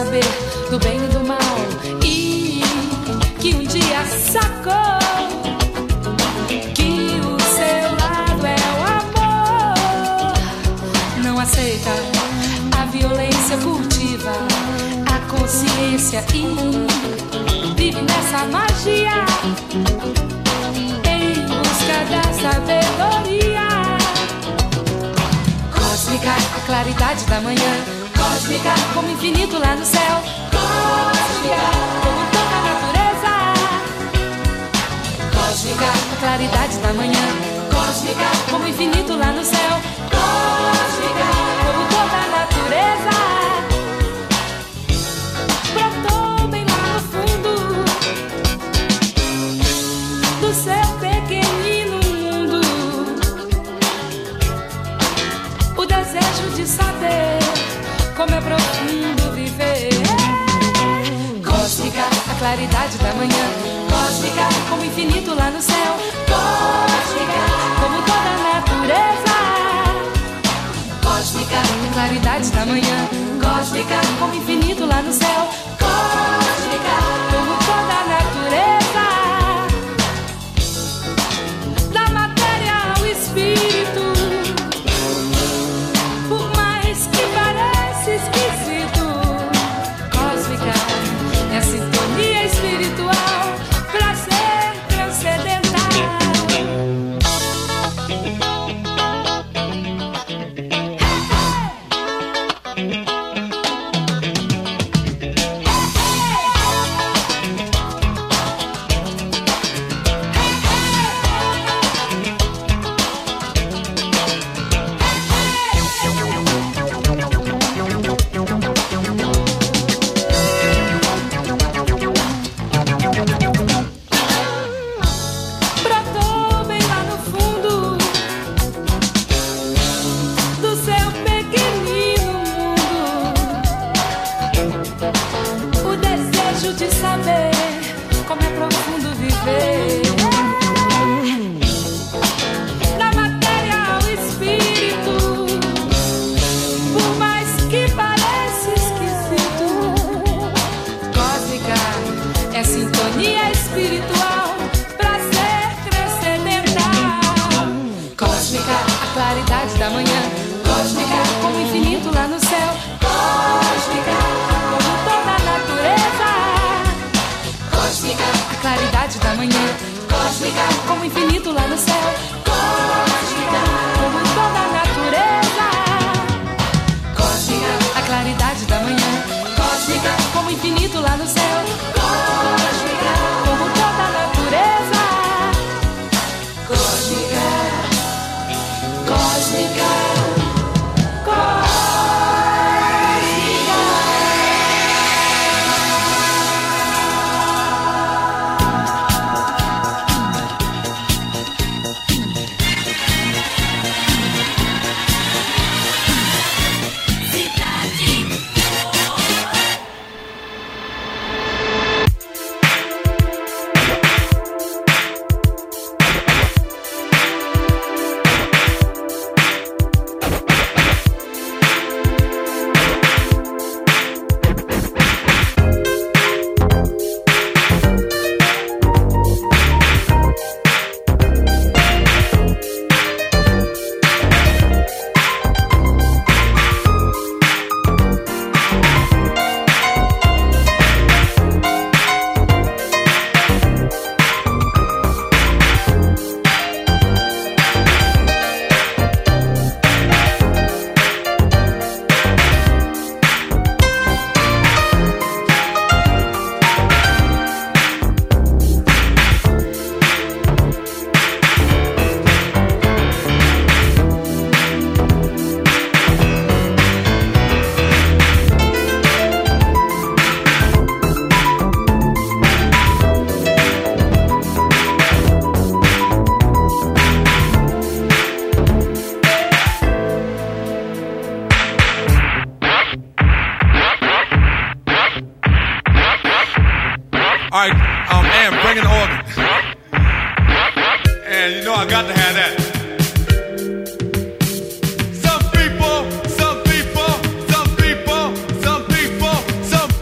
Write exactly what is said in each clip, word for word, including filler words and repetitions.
saber do bem e do mal, e que um dia sacou que o seu lado é o amor. Não aceita a violência, cultiva a consciência e vive nessa magia em busca da sabedoria. Cósmica, a claridade da manhã. Cósmica, como infinito lá no céu. Cósmica, como toda a natureza. Cósmica, a claridade da manhã. Cósmica, como infinito lá no céu. Cósmica, como toda a natureza. Brotou bem lá no fundo do seu pequenino mundo o desejo de saber como é profundo viver. Cósmica, a claridade da manhã. Cósmica, como infinito lá no céu. Cósmica, como toda a natureza. Cósmica, a claridade da manhã. Cósmica, como infinito lá no céu. Cósmica, como toda a natureza. Da matéria ao espírito, por mais que pareça esquisito. Cósmica é a sintonia espiritual, prazer transcendental. Brotou bem lá no fundo do seu pequenino mundo o desejo de saber como é profundo viver. Da matéria ao espírito, por mais que pareça esquisito. Cósmica é sintonia espiritual, prazer transcendental. Cósmica, a claridade da manhã. Cósmica, como infinito lá no céu. Cósmica, como toda a natureza. Cósmica, a claridade da manhã. Cósmica, como infinito lá no céu. Cósmica, como toda a natureza. Cósmica, a claridade da manhã. Cósmica, como infinito lá no céu. Cósmica, como toda a natureza. Cósmica, cósmica, cósmica. All right, um, Am, bring an organ. And you know I got to have that. Some people, some people, some people, some people, some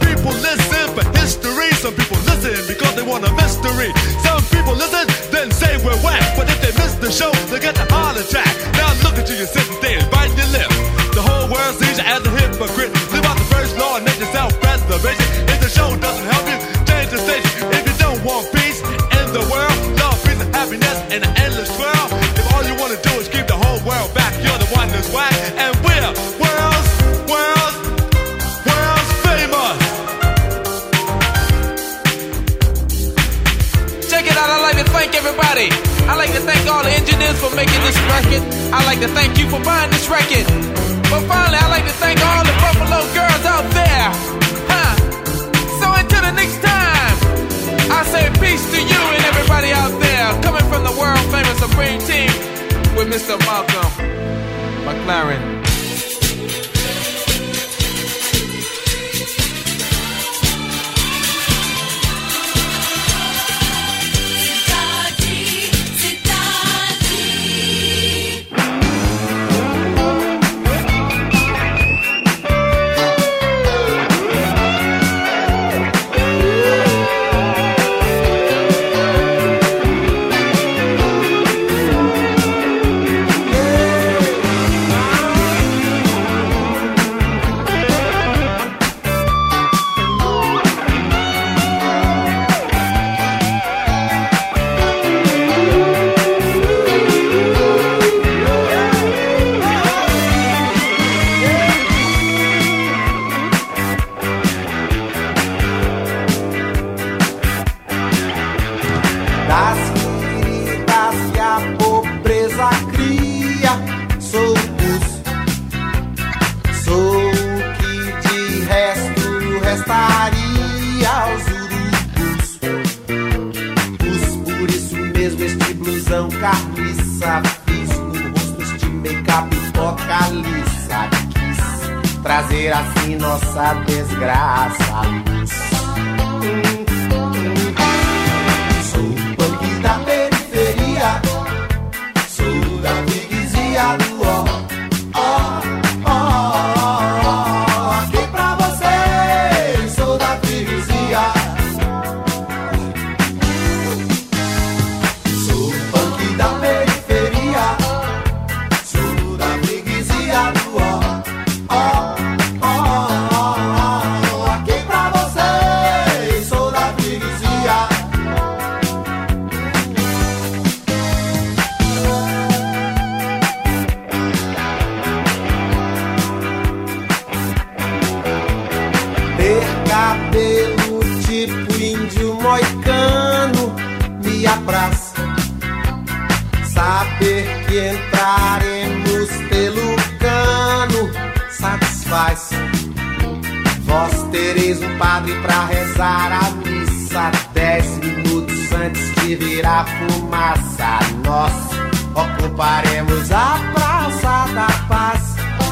history. Some people listen, then say we're whack, but if they miss the show, they get a heart attack. Now look at you, you're sitting there biting your lip. The whole world sees you as a hypocrite. Live out the first law and make yourself preservation. If the show doesn't help you, change the station. If you don't want peace in the world, love, peace, and happiness in an endless swirl. If all you want to do is keep the whole world back, you're the one that's whack. And we're world's, world's, world's famous. Check it out, I'd like to thank everybody. I'd like to thank all the engineers for making this record. I'd like to thank you for buying this record. But finally, I'd like to thank all the Buffalo girls out there. Huh? So until the next time, I say peace to you and everybody out there. Coming from the world famous Supreme Team with Mister Malcolm McLaren. Carniça, fiz no rosto este make-up toca liça. Quis trazer assim nossa desgraça à luz. Sou punk da periferia, sou da freguesia do ó, ó, ó, ó. Aqui pra vocês, sou da freguesia. Cabelo tipo índio moicano me apraz. Saber que entraremos pelo cano satisfaz. Vós tereis um padre pra rezar a missa dez minutos antes de virar fumaça. Nós ocuparemos a Praça da Paz.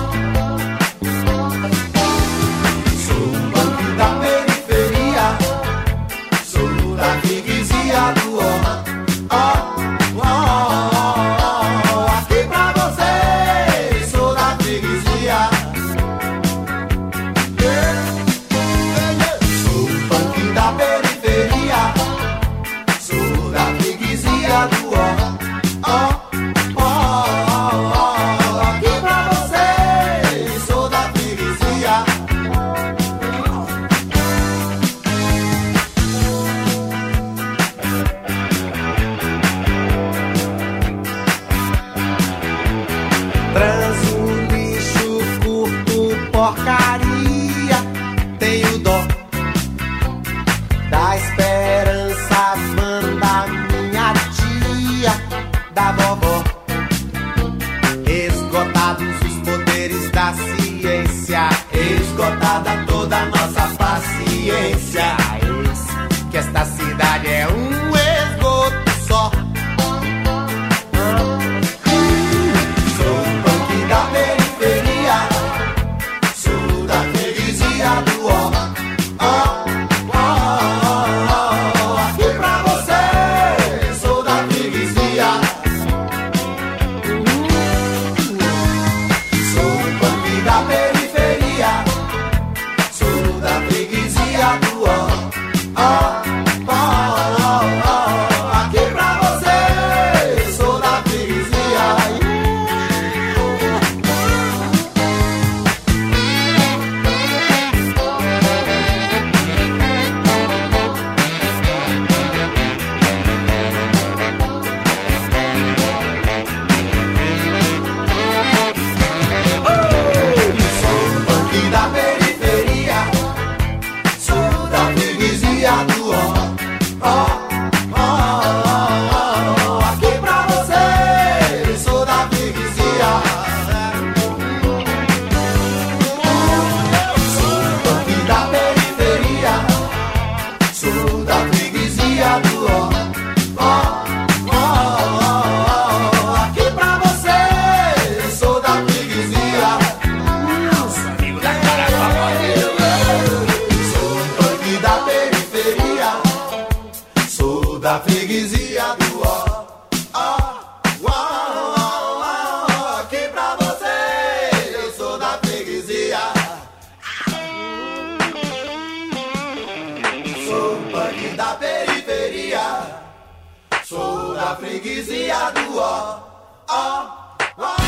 Da periferia, sou da freguesia do ó, ó, ó, ó. Aqui pra vocês, sou da freguesia. Sou punk da periferia, sou da freguesia do ó, ó, ó, ó. Aqui pra vocês. da freguesia do ó, ó, ó, ó, ó, aqui pra você, eu sou da freguesia. Sou punk da periferia, sou da freguesia do ó, ó, ó.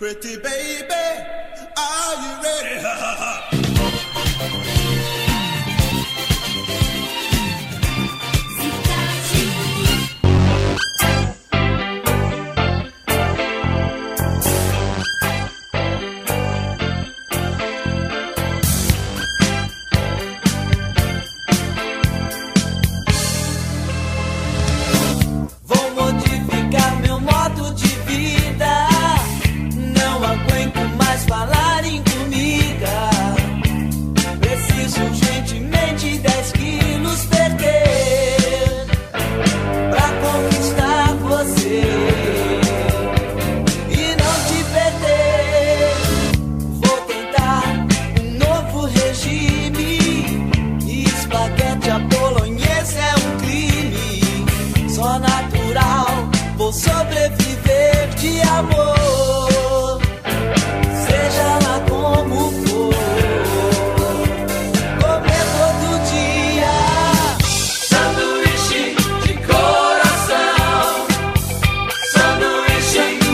Pretty baby, are you ready? Vou modificar meu modo de vida. Não aguento mais falar em comida. Preciso urgentemente dez quilos perder pra conquistar você e não te perder. Vou tentar um novo regime. Espaguete à bolonhesa é um crime. Só natural, vou sobreviver de amor. Seja lá como for, comer todo dia. Sanduíche de coração. Sanduíche,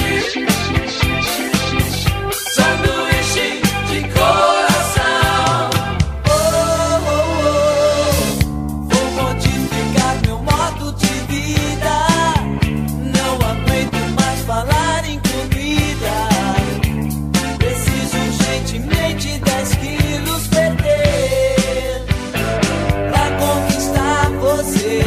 sanduíche de coração. Oh, oh, oh. Vou modificar meu modo de vida. Não aguento mais falar em comida. Preciso urgentemente dez quilos perder pra conquistar você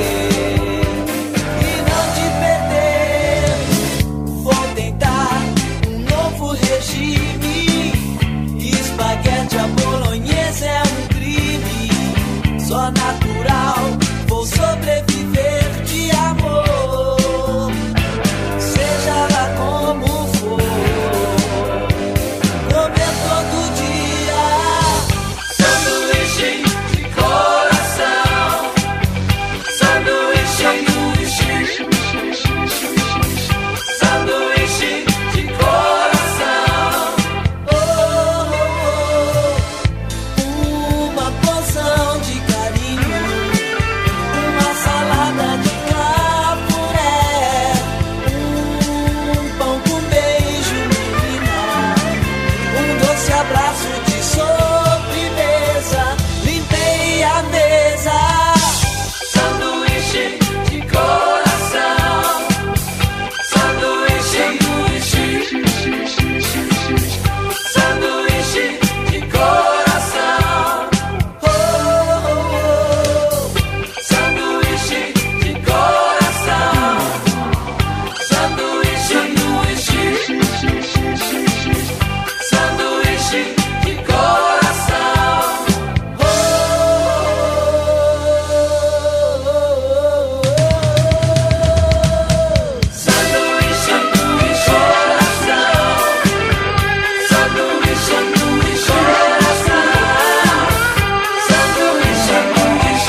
e não te perder. Vou tentar um novo regime. Espaguete à bolonhesa é um crime. Só natural, vou sobreviver de amor. Seja lá como for, comer todo dia. Sanduíche de coração. Sanduíche, sanduíche de coração. Oh, oh, oh. Uma porção de carinho. Uma salada de cafuné. Um pão com beijo, menina. Um doce abraço de sobremesa. Limpei a mesa. Sanduíche de coração. Sanduíche, sanduíche de coração. Oh, oh, oh. Sanduíche de coração. Sanduíche, sanduíche de coração. Oh, oh, oh, oh. Sanduíche de coração. Sanduíche de coração. Sanduíche de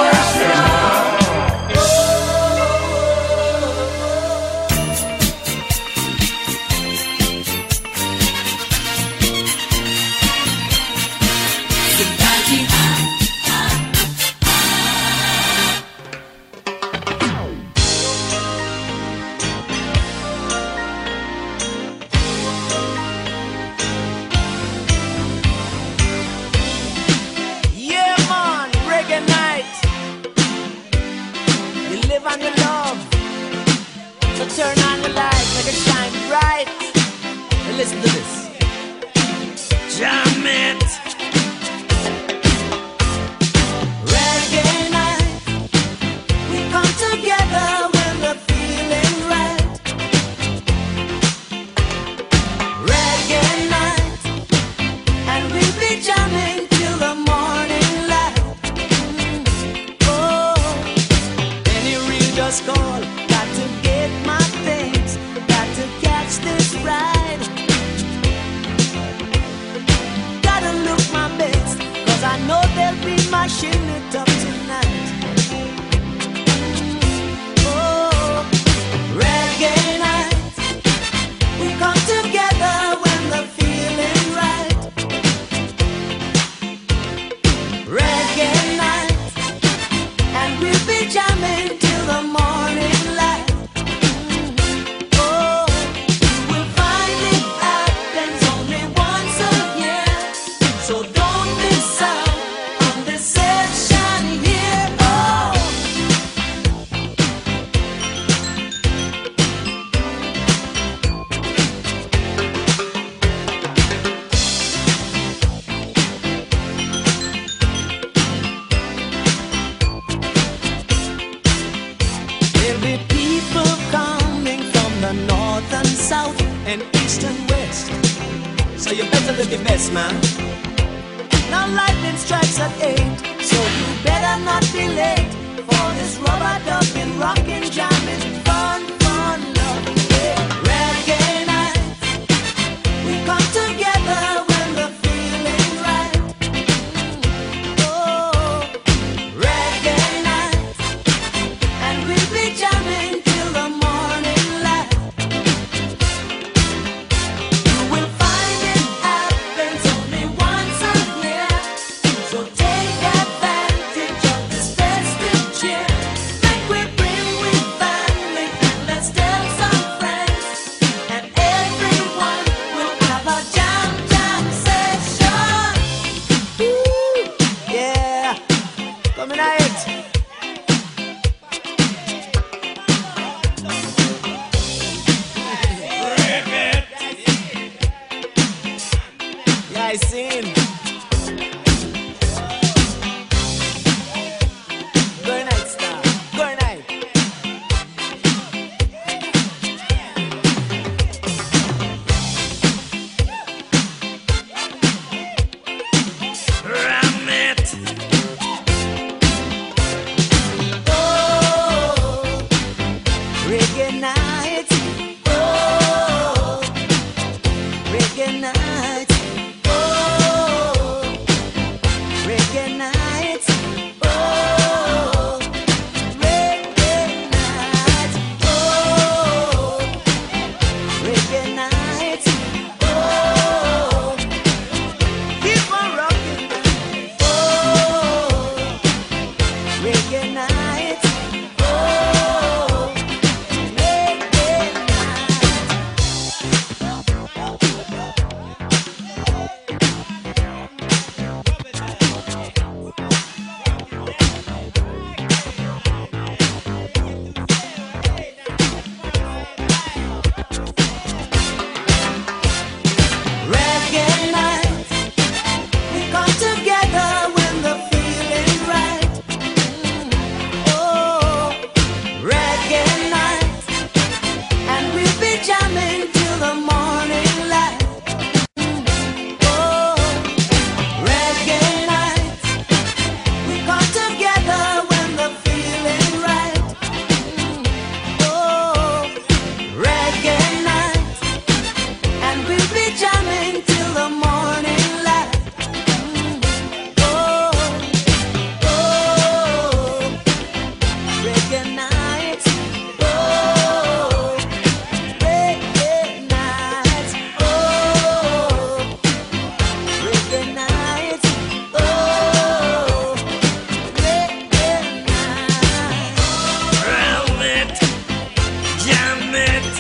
Yeah, man, reggae night. You live on your love. So turn on the light, make it shine bright. And listen to this. Jam it. Reggae night. We come together when we're feeling right. Reggae night. And we'll be jamming till the morning light. Oh, any real just call. Got to get my things. Got to catch this ride. Gotta look my best, cause I know they'll be mashing it up tonight. Oh, reggae night. We come together when the feeling right. Reggae night. And we'll be jamming till the morning light. Oh, you will find it. and east and west. So you better live your best, man. Now lightning strikes at eight, so you better not be late for this rubber ducking, rockin' jamming, fun, fun, love. Yeah. Reggae night, we come together when the feeling's right. Oh, reggae night, and we'll be jamming till the morning light. You will find it happens only once a year, so take advantage of this festive cheer. Make we bring with family and let's tell some friends, and everyone will have a jam jam session. Ooh, yeah, coming at it. Yeah, I seen. Good night, star. Good night. Ram it. Oh, reggae night. Oh, reggae night. Oh, reggae night. Oh, reggae night. Oh, reggae night. Oh, keep on rocking. Oh, reggae night. Oh, reggae night. Reggae night, we come together when the feeling's right. Oh, reggae night, and we'll be jamming till the morning light. Oh, reggae night, we come together when the feeling's right. Oh, reggae night, and we'll be jamming till the morning light. Oh, oh, reggae night. Oh, reggae night. Oh, reggae night. Oh, reggae night. Ram it, jam it.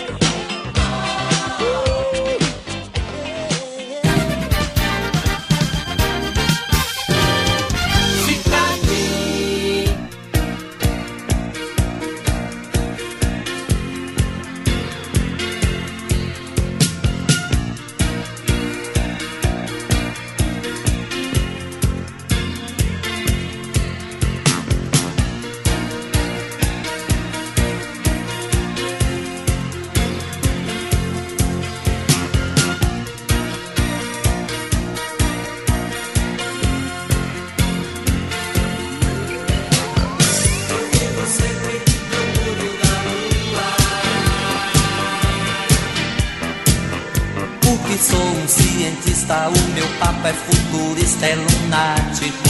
Porque sou um cientista, o meu papo é futurista, é lunático.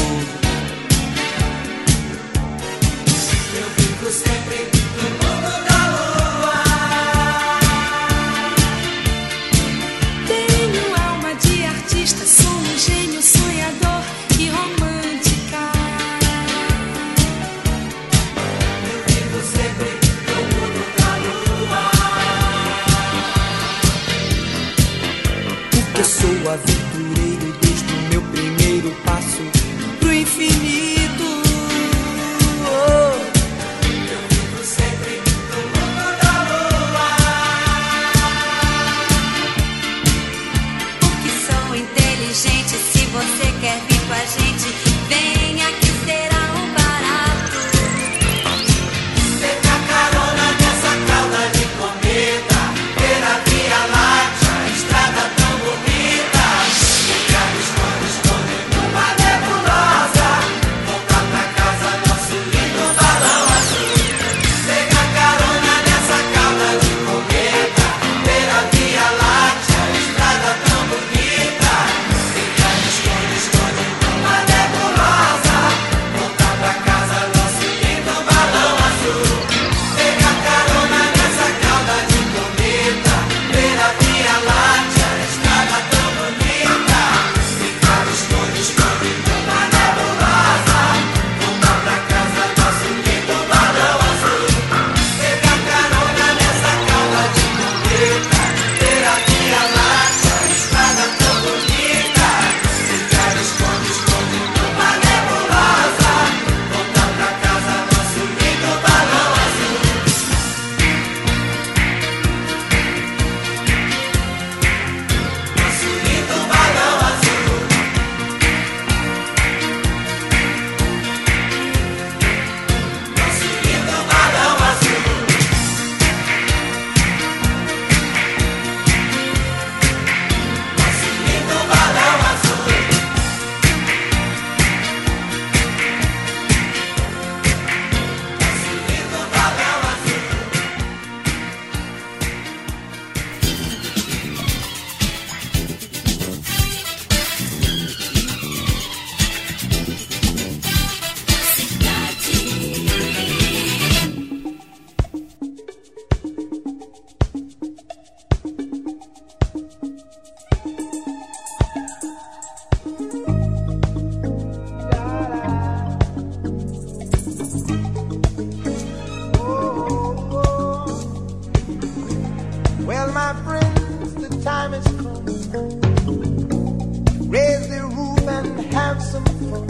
Eu fico sempre no mundo da lua. Tenho alma de artista, sou um gênio sonhador e romântica. Eu fico sempre no mundo da lua. Porque sou aventureiro desde o meu primeiro passo pro infinito. Oh. Eu fico sempre no mundo da lua. Porque sou inteligente, se você quer vir com a gente, venha que será um barato. Pega a carona nessa cauda de cometa, pela Via Láctea. time has come. Raise the roof and have some fun.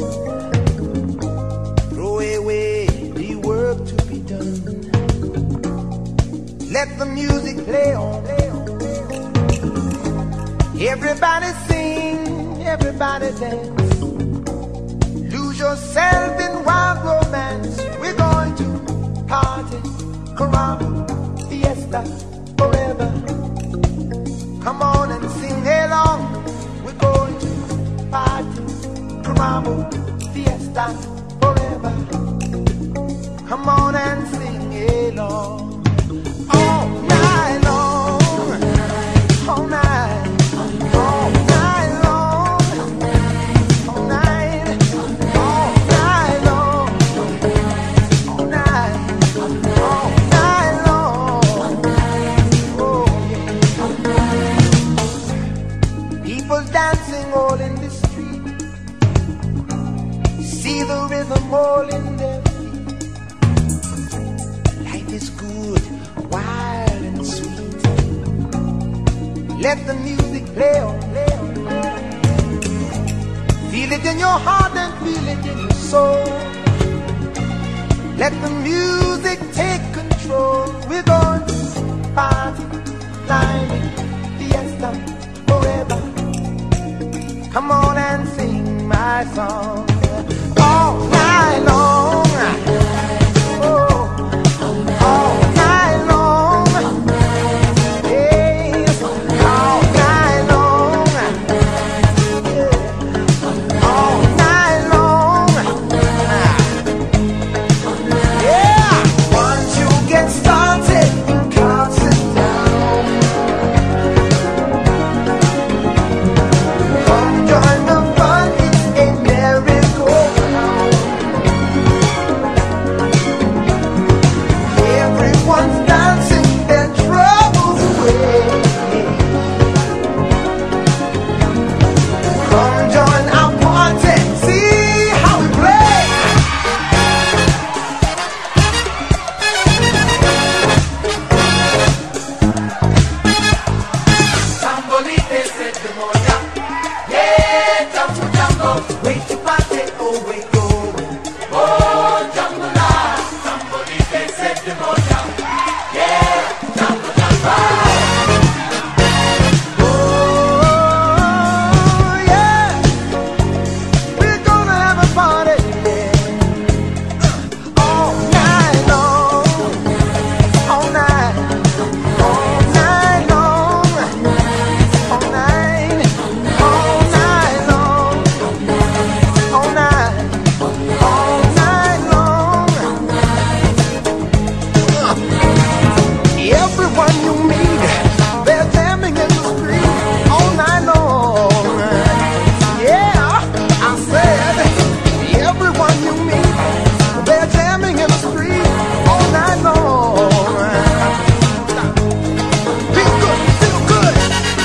Throw away the work to be done. Let the music play on. Everybody sing, everybody dance. Lose yourself in wild romance. We're going to party, caramba, fiesta, forever. Come on and sing along. We're going to party, caramba, fiesta, forever. Come on and sing along. All night long, all night, all night long, all night, all night long, all night, all night long. Oh yeah. People dancing all in the street. See the rhythm all in their feet. Life is good, wild and sweet. Let the music play on, play on, play on. Feel it in your heart and feel it in your soul. Let the music take control. We're going to party, climbing, fiesta, forever. Come on and sing my song all night long. Oh, all night long. Yes, all night long. Yeah, all night long. Yeah, once you get started, you can't sit down. Come join the fun, it's a merry-go-round. Everyone's dancing their troubles away. Come join our party, see how we play. Tambolite said the moya. Yeah, jambo jambo, wait to party, oh wait go. Oh, jambo la, tambolite said the moya. Yeah, jambo jambo. Oh yeah, we're gonna have a party, yeah. All night long, all night, all night long, all night, all night long, all night, all night long. Everyone you meet, they're jamming in the street all night long. Yeah, I said, everyone you meet, they're jamming in the street all night long. Feel good, feel good.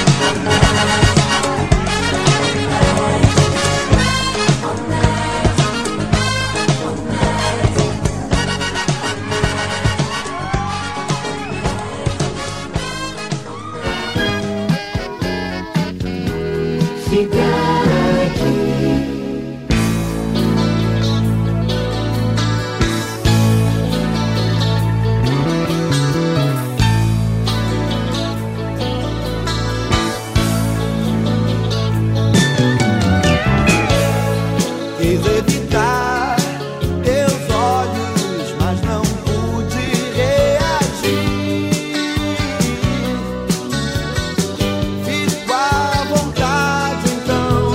Quis evitar teus olhos, mas não pude reagir. Fico à vontade, então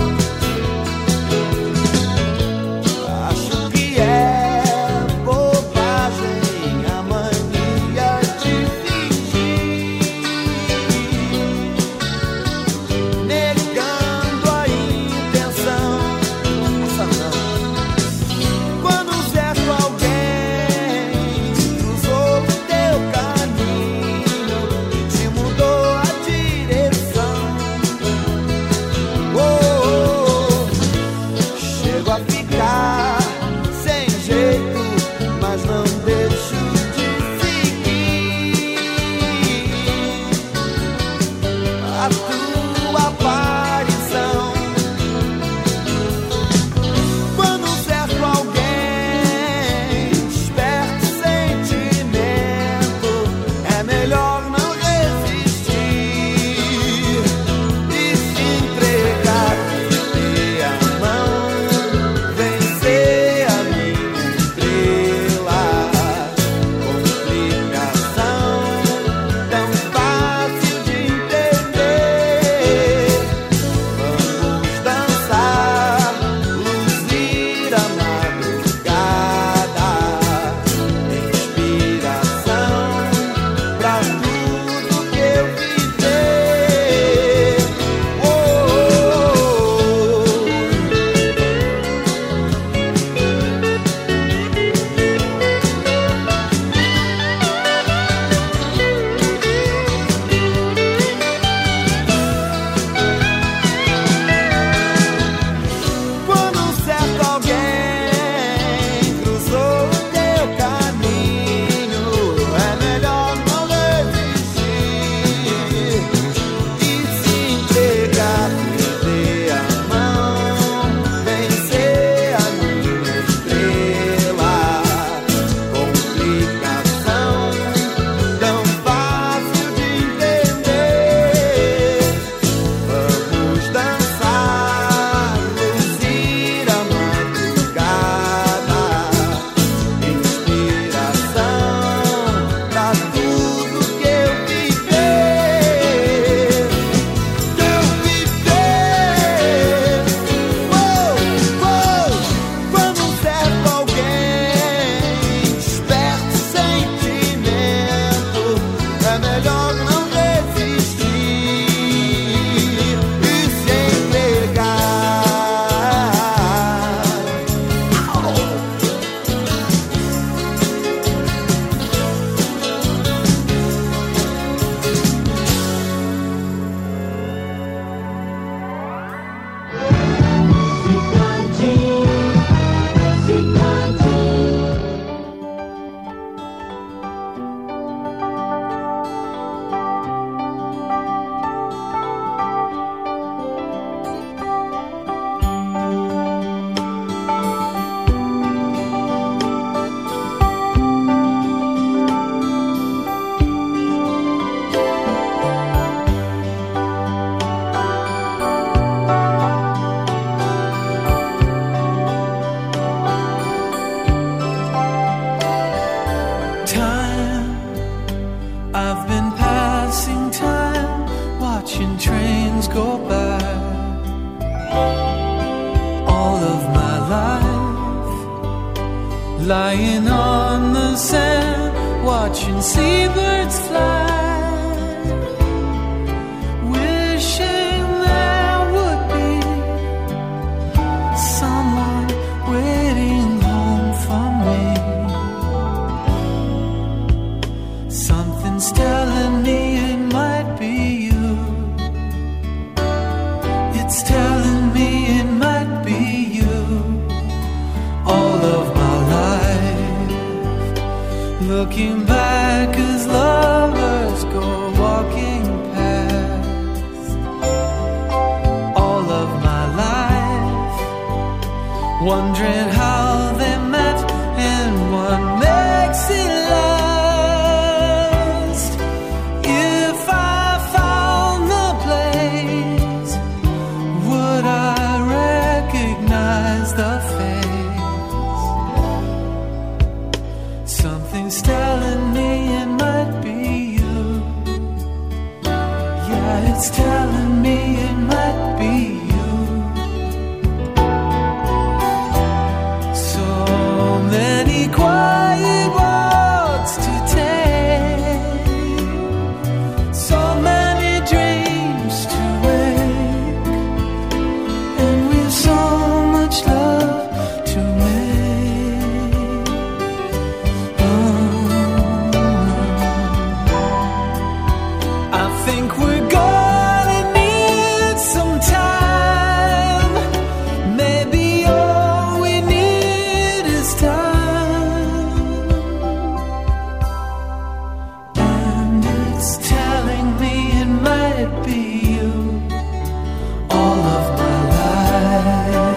things go by. All of my life, lying on the sand, watching seabirds fly. Telling me it might be you. It's telling me it might be you. All of my life, looking back as lovers go walking past. All of my life, wondering how they met and what makes it last. The face, something's telling me it might be you. Yeah, it's telling me it might be you. So many quiet walks to take, so many dreams to wake, and we've so much love to make. Oh, I think we're gonna need some time. Maybe all we need is time. And it's telling me it might be you. All of my life.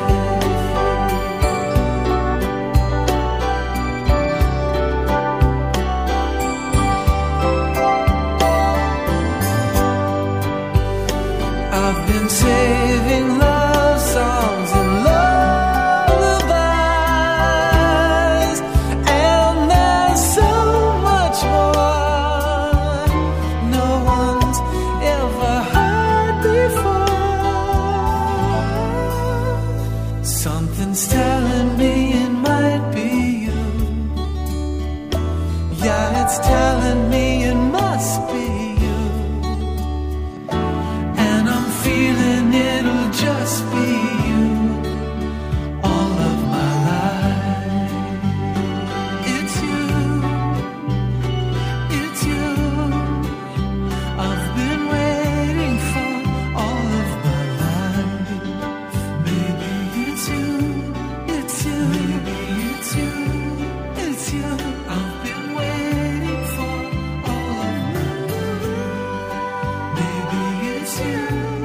I've been saving love songs and lullabies, and there's so much more no one's ever heard before. Something's telling me it might be you. Yeah, it's telling me it must be you. Feeling it'll just be you. All of my life, it's you, it's you. I've been waiting for all of my life. Maybe it's you, it's you, maybe it's you, it's you. I've been waiting for all of my life. Maybe it's you.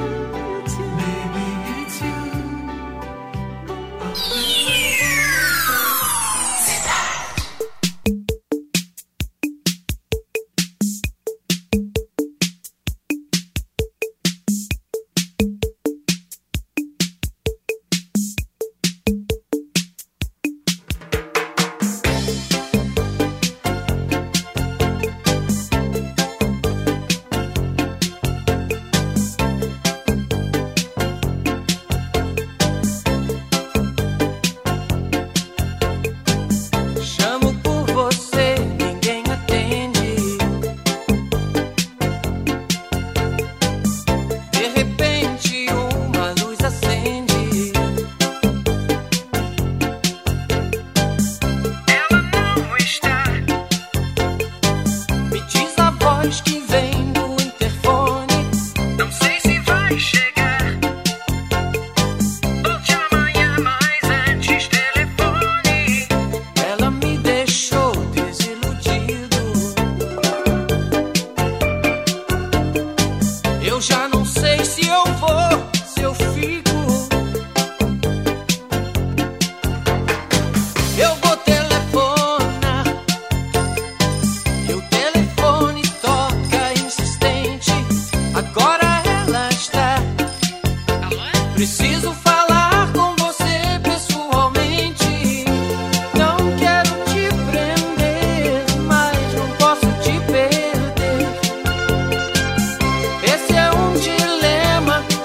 Preciso falar com você pessoalmente. Não quero te prender, mas não posso te perder. Esse é um dilema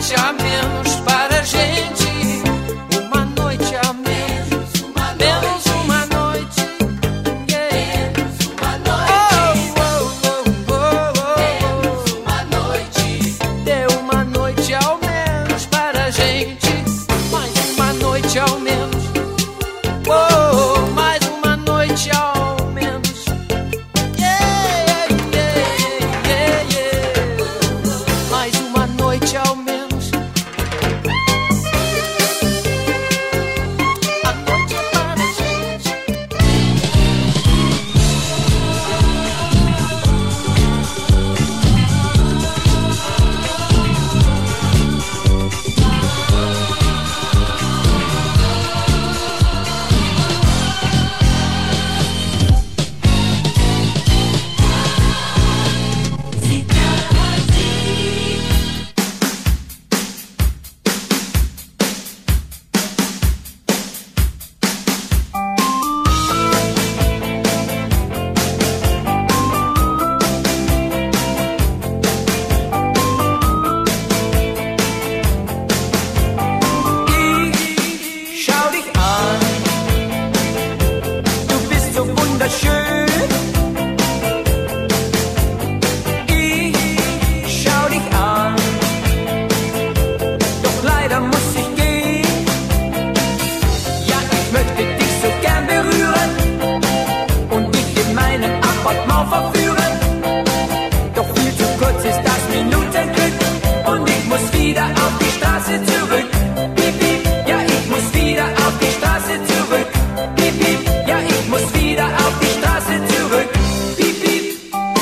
noite a menos para a gente. Uma noite a menos, menos uma noite. Yeah. Menos uma noite. Oh, oh, oh, oh, oh. Menos uma noite. Dê uma noite ao menos para a gente. Mais uma noite ao menos. Oh, mais uma noite ao menos. Yeah, yeah, yeah, yeah. Mais uma noite ao menos. A noite é para a gente. Ich schau dich an, du bist so wunderschön. Ich schau dich an, doch leider muss ich gehen. Ja, ich möchte dich so gern berühren und dich in meinem Appartement verführen. Doch viel zu kurz ist das Minutenglück und ich muss wieder auf die Straße zurück. Piep, piep, ja, ich muss wieder auf die Straße zurück. Piep, piep, ja, ich muss wieder auf die Straße zurück. Piep, piep.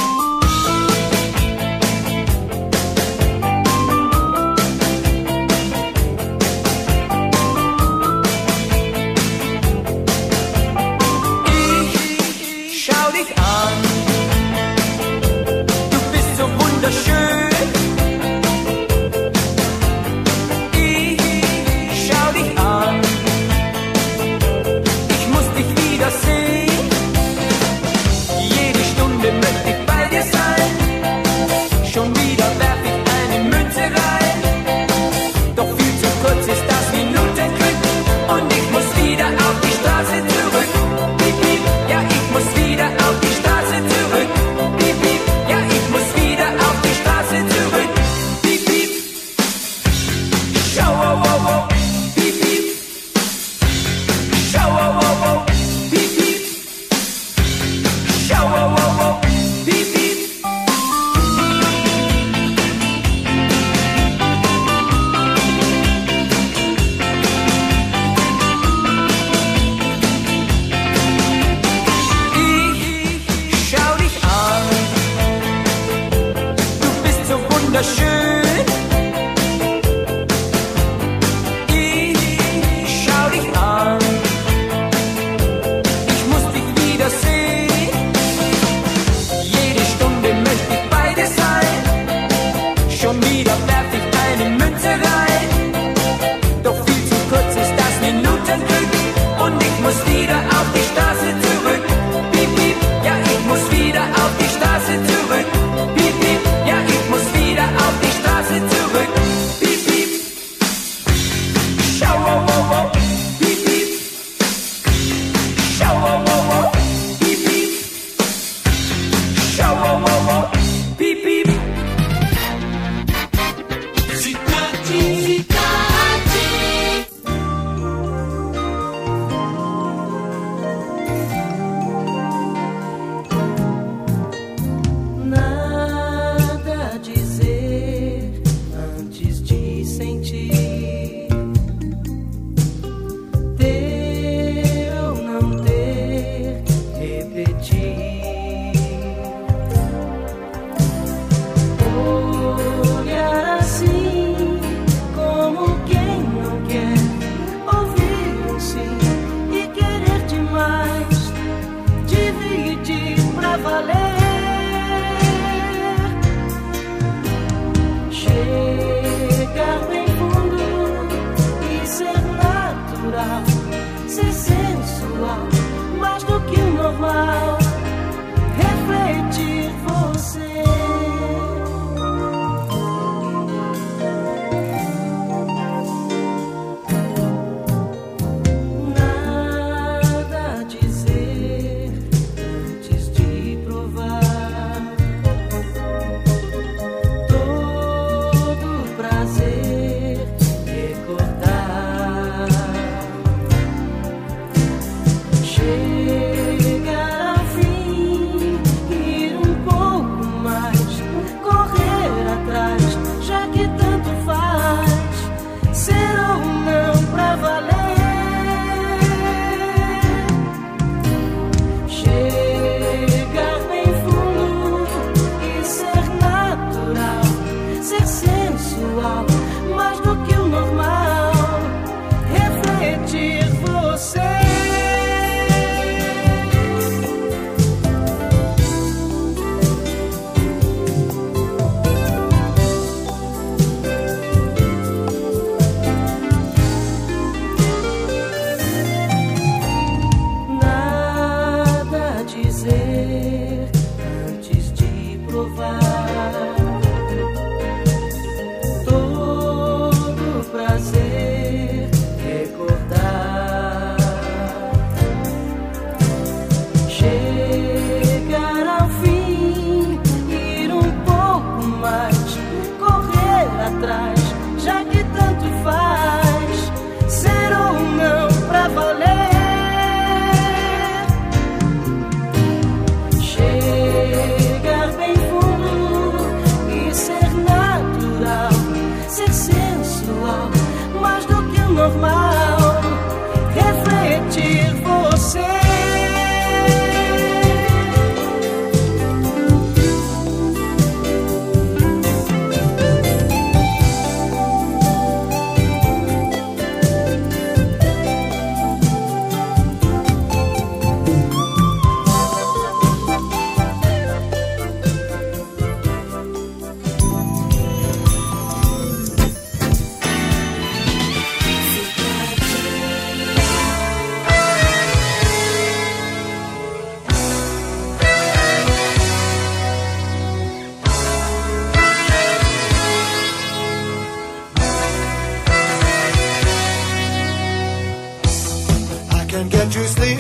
Ich schau dich an, du bist so wunderschön. Ich schau dich an, ich muss dich wiedersehen. Jede Stunde möchte ich bei dir sein. Schon wieder werf ich eine Münze rein. Doch viel zu kurz ist das Minutenglück und ich muss wieder auf die Straße zurück. Piep, piep, ja, ich muss wieder auf die Straße zurück. Piep, piep, ja, ich muss wieder auf die Straße zurück. Piep, piep. Schau, oh, oh, oh. Piep, piep. Schau, oh, oh, oh. Piep, piep. Schau, oh, oh, oh. Piep, piep. Ich schau dich an, du bist so wunderschön. Ich schau dich an, ich muss dich wiedersehen. Jede Stunde möchte ich bei dir sein. Schon wieder werf ich eine Münze rein. Doch viel zu kurz ist das Minutenglück und ich muss wieder auf die Straße zurück. Piep, piep, ja, ich muss wieder auf die Straße zurück. Piep, piep, ja, ich muss wieder auf die Straße zurück. Piep, piep. Schau, oh, oh, oh. Piep, piep. Schau, oh, oh, oh. Piep, piep. Schau, oh, oh, oh. Piep, piep. Nada a dizer antes de sentir. Ter ou não ter, repetir. Olhar assim, como quem não quer ouvir um sim e querer demais, dividir pra valer. Chegar bem fundo e ser natural, ser sensual, mais do que o normal. Refletir você. sensual, mais do que o normal, refletir você. Nada a dizer antes de provar. Todo prazer recordar. Chegar ao fim, ir um pouco mais, correr atrás, já que tanto faz, ser ou não pra valer. Chegar bem fundo e ser natural, ser sensual, mais do que o normal, refletir você. I can't get to sleep.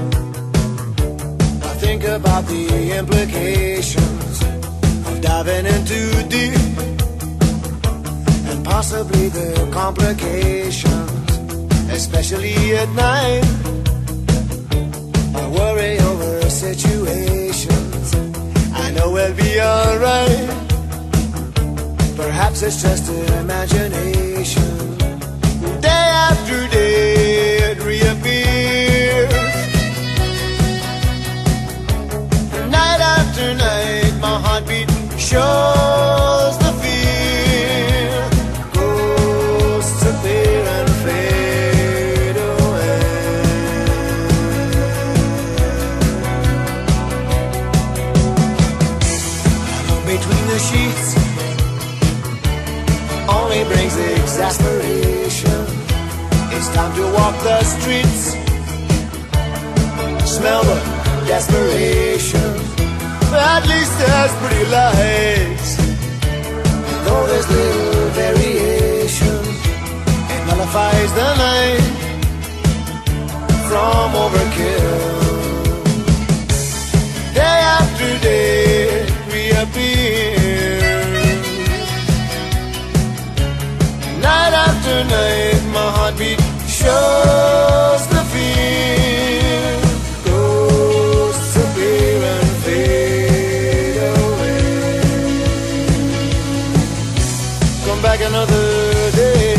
I think about the implications of diving in too deep, and possibly the complications, especially at night. I worry over situations I know we'll be alright. Perhaps it's just an imagination. Day after day it reappears. Night after night my heartbeat shows the fear. Ghosts appear and fade away. Alone between the sheets only brings exasperation. It's time to walk the streets, smell the desperation. At least there's pretty lights, and though there's little variation, it nullifies the night from overkill. Day after day it reappears. Night after night my heartbeat shows the fear. Ghosts appear and fade away. Come back another day.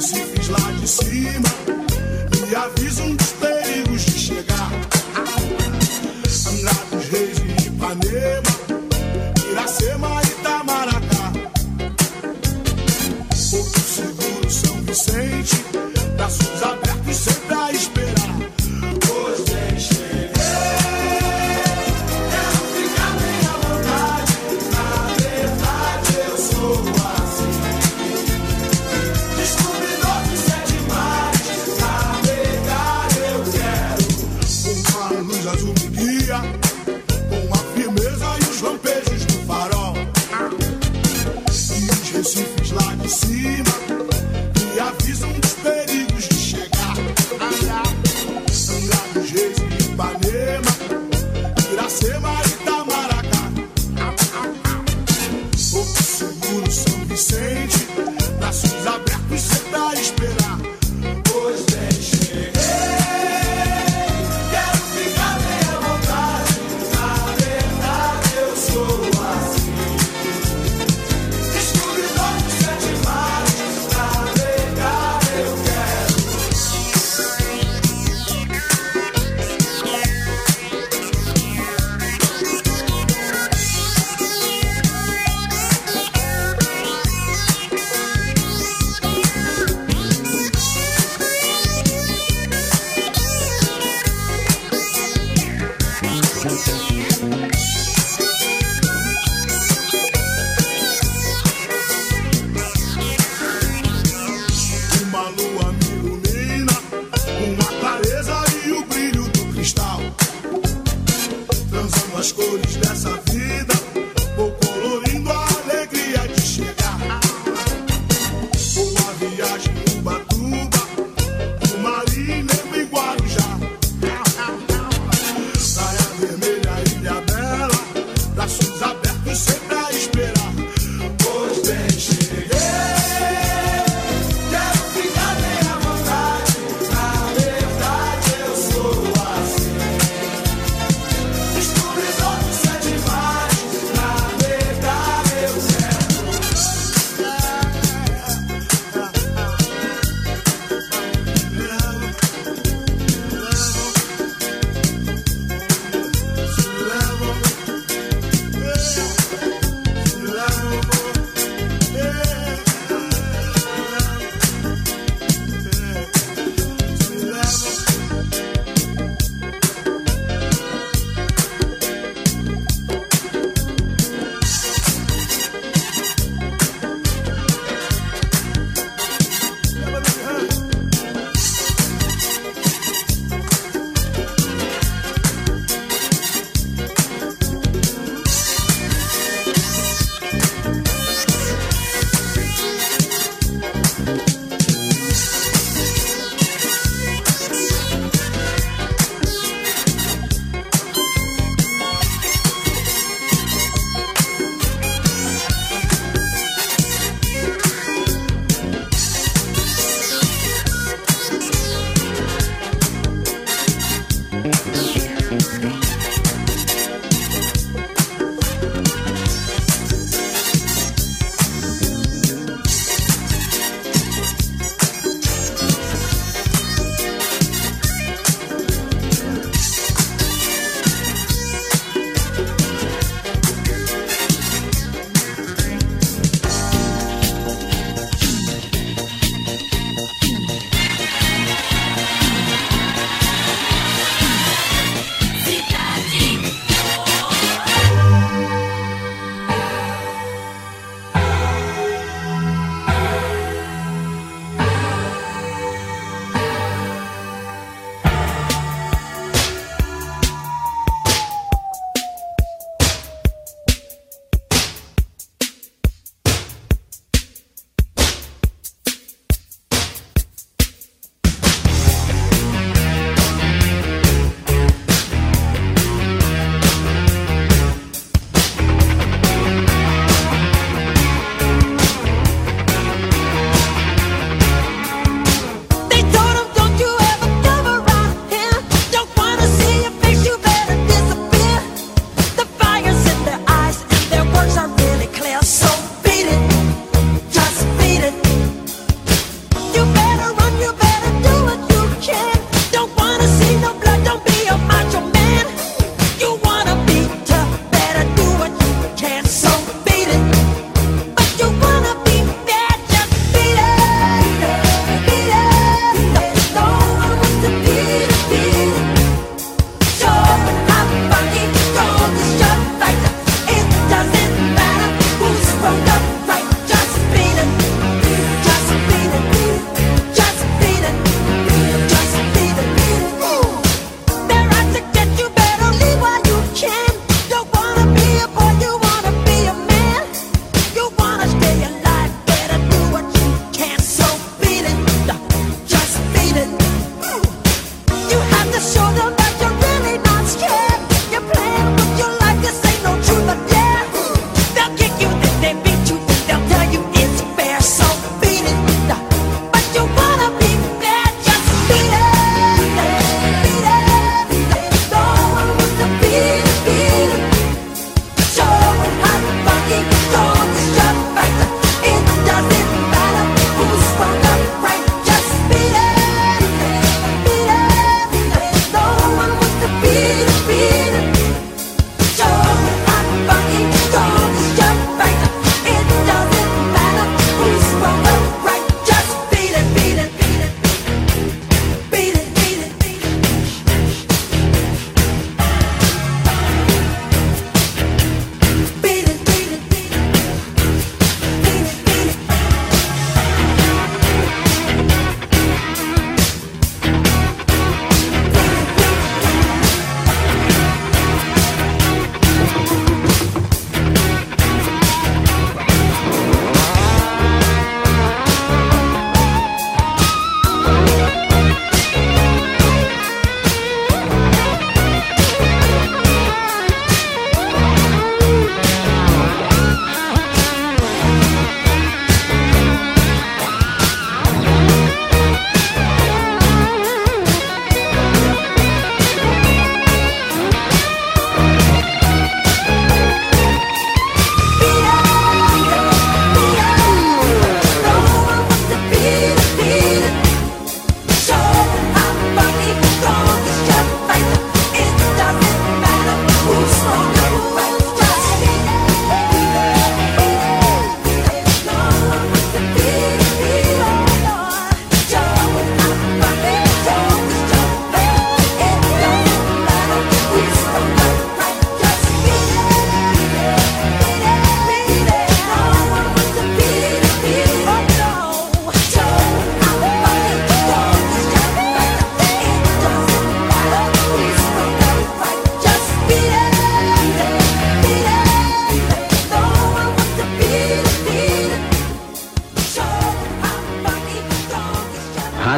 Recifes lá de cima me avisam dos perigos de chegar. Angra dos Reis e Ipanema, Iracema e Itamaracá, Porto Seguro, São Vicente, braços abertos sempre a esperar. Hoje bem, cheguei, quero ficar bem à vontade. Na verdade eu sou assim, descobridor de sete mares. Navegar eu quero, com a luz azul me guia, com a firmeza e os lampejos do farol. E os recifes lá de cima me avisam dos perigos de chegar. Angra dos Reis e Ipanema, Iracema e Itamaracá, Porto Seguro, São Vicente, braços abertos sempre a esperar. Pois bem, cheguei, quero ficar bem à vontade. Na verdade eu sou assim, descobridor de sete mares.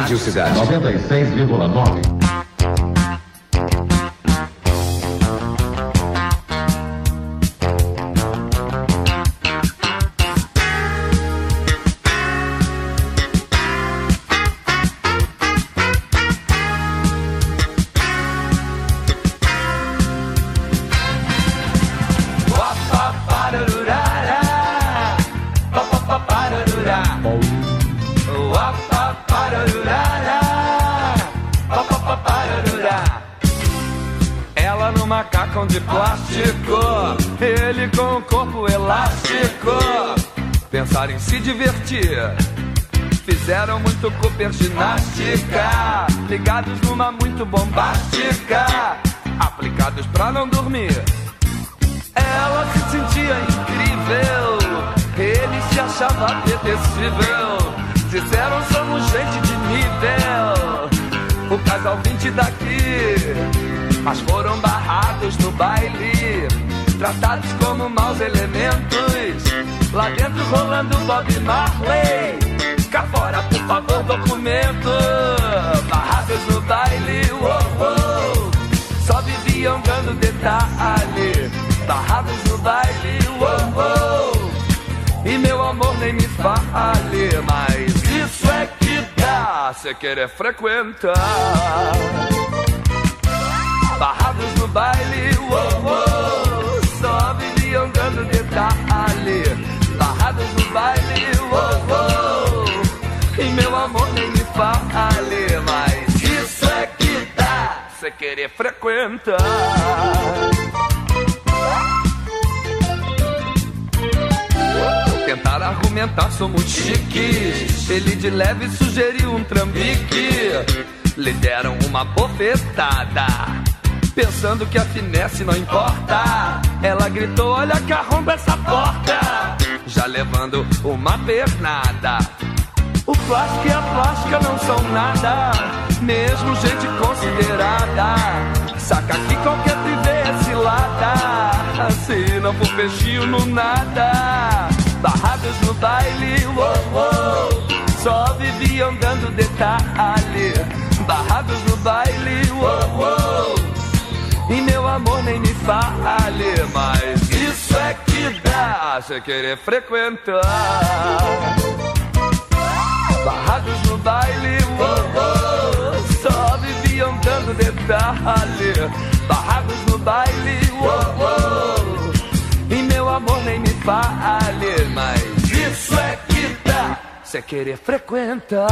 Rádio Cidade noventa e seis vírgula nove. Ela no macacão de plástico, ele com o corpo elástico. Pensaram em se divertir, fizeram muito Cooper ginástica, ligados numa muito bombástica, aplicados pra não dormir. Ela se sentia incrível, ele se achava detestível. Disseram somos gente de nível, o casal vinte daqui, mas foram barrados no baile, tratados como maus elementos. Lá dentro rolando Bob Marley, cá fora por favor documento. Barrados no baile, uou, uou, só viviam dando detalhe. Barrados no baile, uou, uou, e meu amor nem me fale. Mas isso é que dá, cê querer frequentar. Barrados no baile, uou, uou, só viviam dando detalhe. Barrados no baile, uou, uou, e meu amor nem me fale. Mas isso é que dá, cê querer frequentar. Tentaram argumentar, somos chiques. Ele de leve sugeriu um trambique. Lhe deram uma bofetada, pensando que a finesse não importa. Ela gritou, olha que arromba essa porta, já levando uma pernada. O plástico e a plástica não são nada, mesmo gente considerada. Saca que qualquer privê é cilada, se não for peixinho no nada. Barrados no baile, uou, uou, só viviam dando detalhe. Barrados no baile, uou, uou, e meu amor nem me fale. Mas isso é que dá, cê querer frequentar. Barrados no baile, uou, uou, só viviam dando detalhe. Barrados no baile, uou, uou, e meu amor nem me fale. Mas isso é que dá, cê querer frequentar.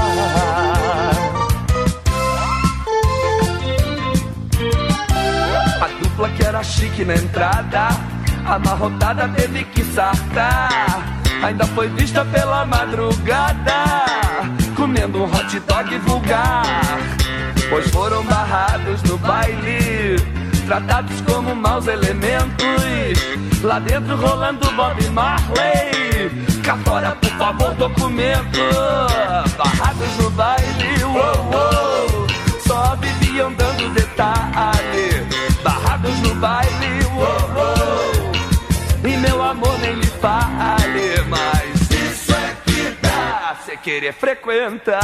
A dupla que era chique na entrada, amarrotada teve que sartar. Ainda foi vista pela madrugada, comendo um hot dog vulgar. Pois foram barrados no baile, tratados como maus elementos. Lá dentro rolando Bob Marley, cá fora por favor documento. Barrados no baile, uou, uou, só viviam dando detalhe. Barrados no baile, uou, uou, e meu amor nem me fale. Mas isso é que dá, cê querer frequentar.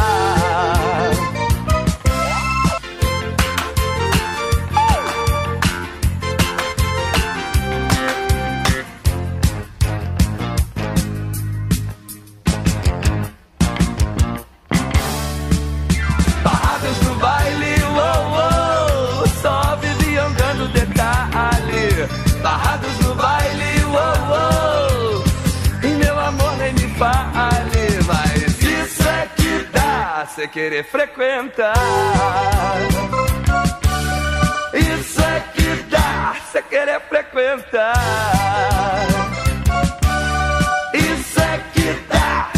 Barrados no baile, uou, uou, só viviam dando detalhe. Barrados no baile, uou, uou, e meu amor nem me fale. Mas isso é que dá, cê querer frequentar. Isso é que dá, cê querer frequentar. Isso é que dá.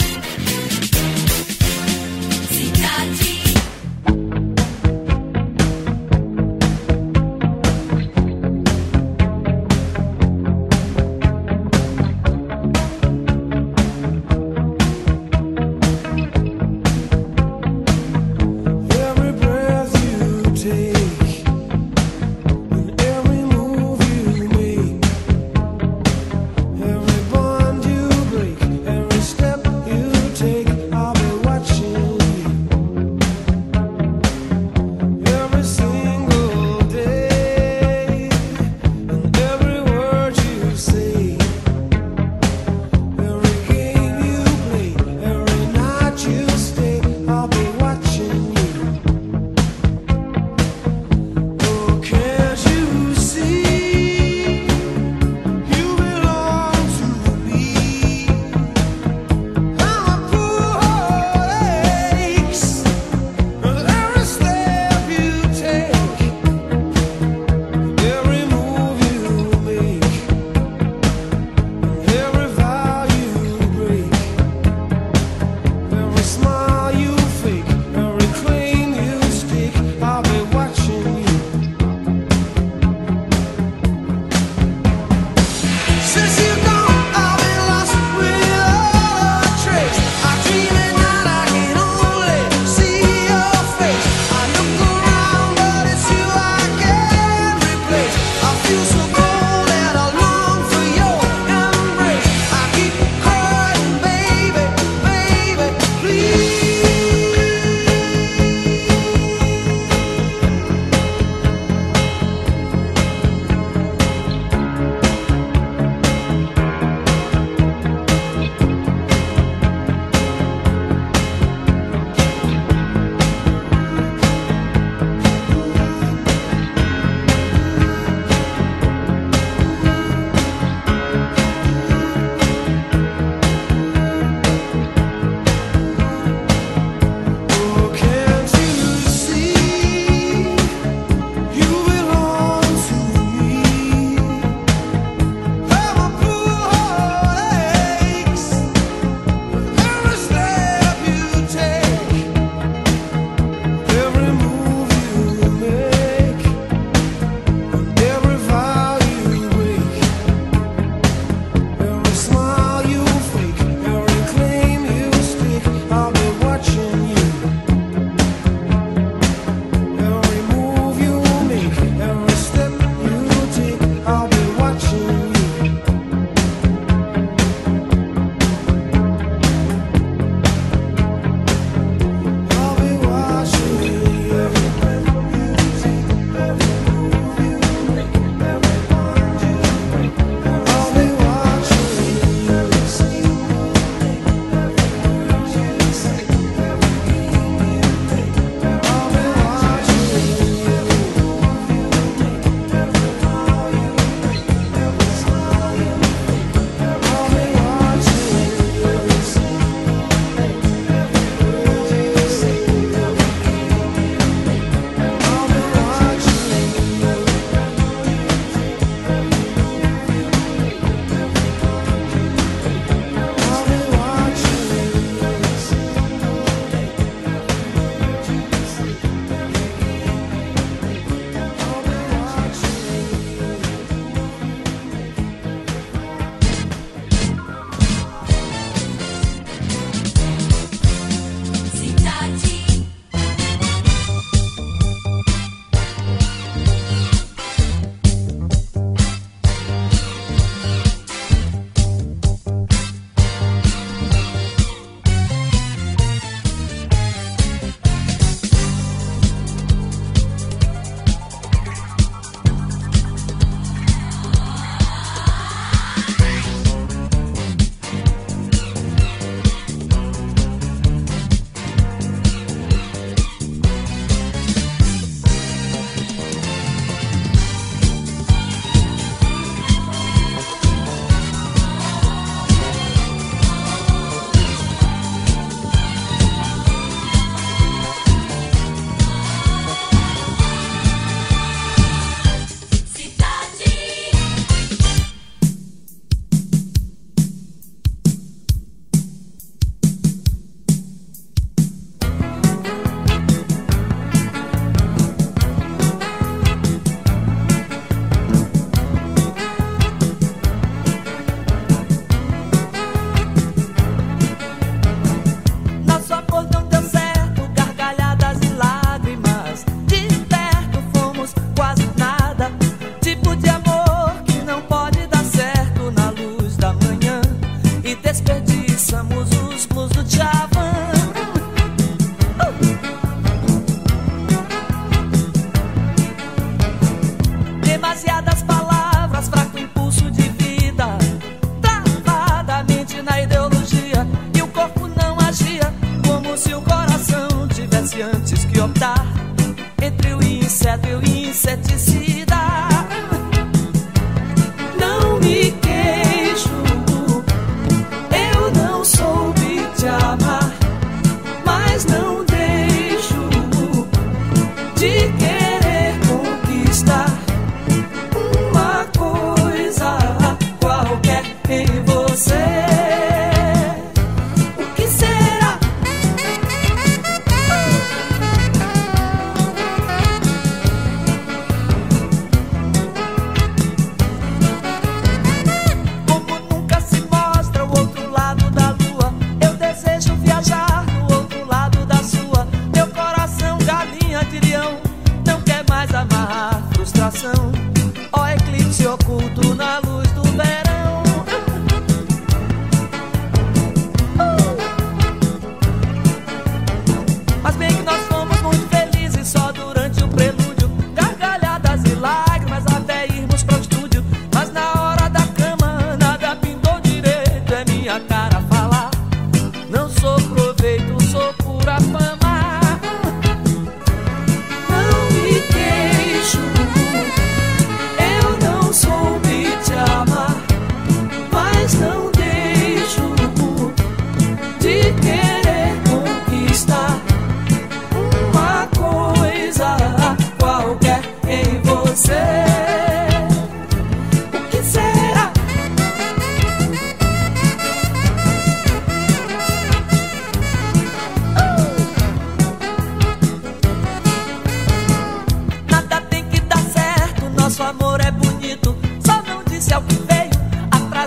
Cidade.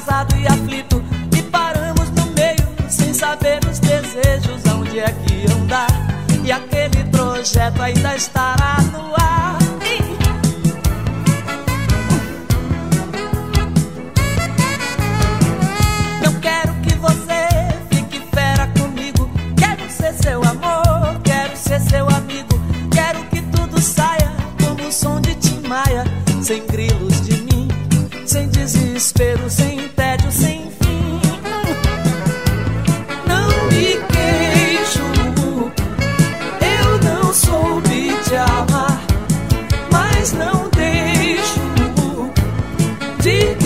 arrasado e aflito, e paramos no meio, sem saber os desejos aonde é que iam dar. E aquele projeto ainda estará no ar. Não quero que você fique fera comigo. Quero ser seu amor, quero ser seu amigo. Quero que tudo saia como o som de Tim Maia, sem grilos de mim, sem desespero, sem tédio, sem fim. Não me queixo, eu não soube te amar, mas não deixo de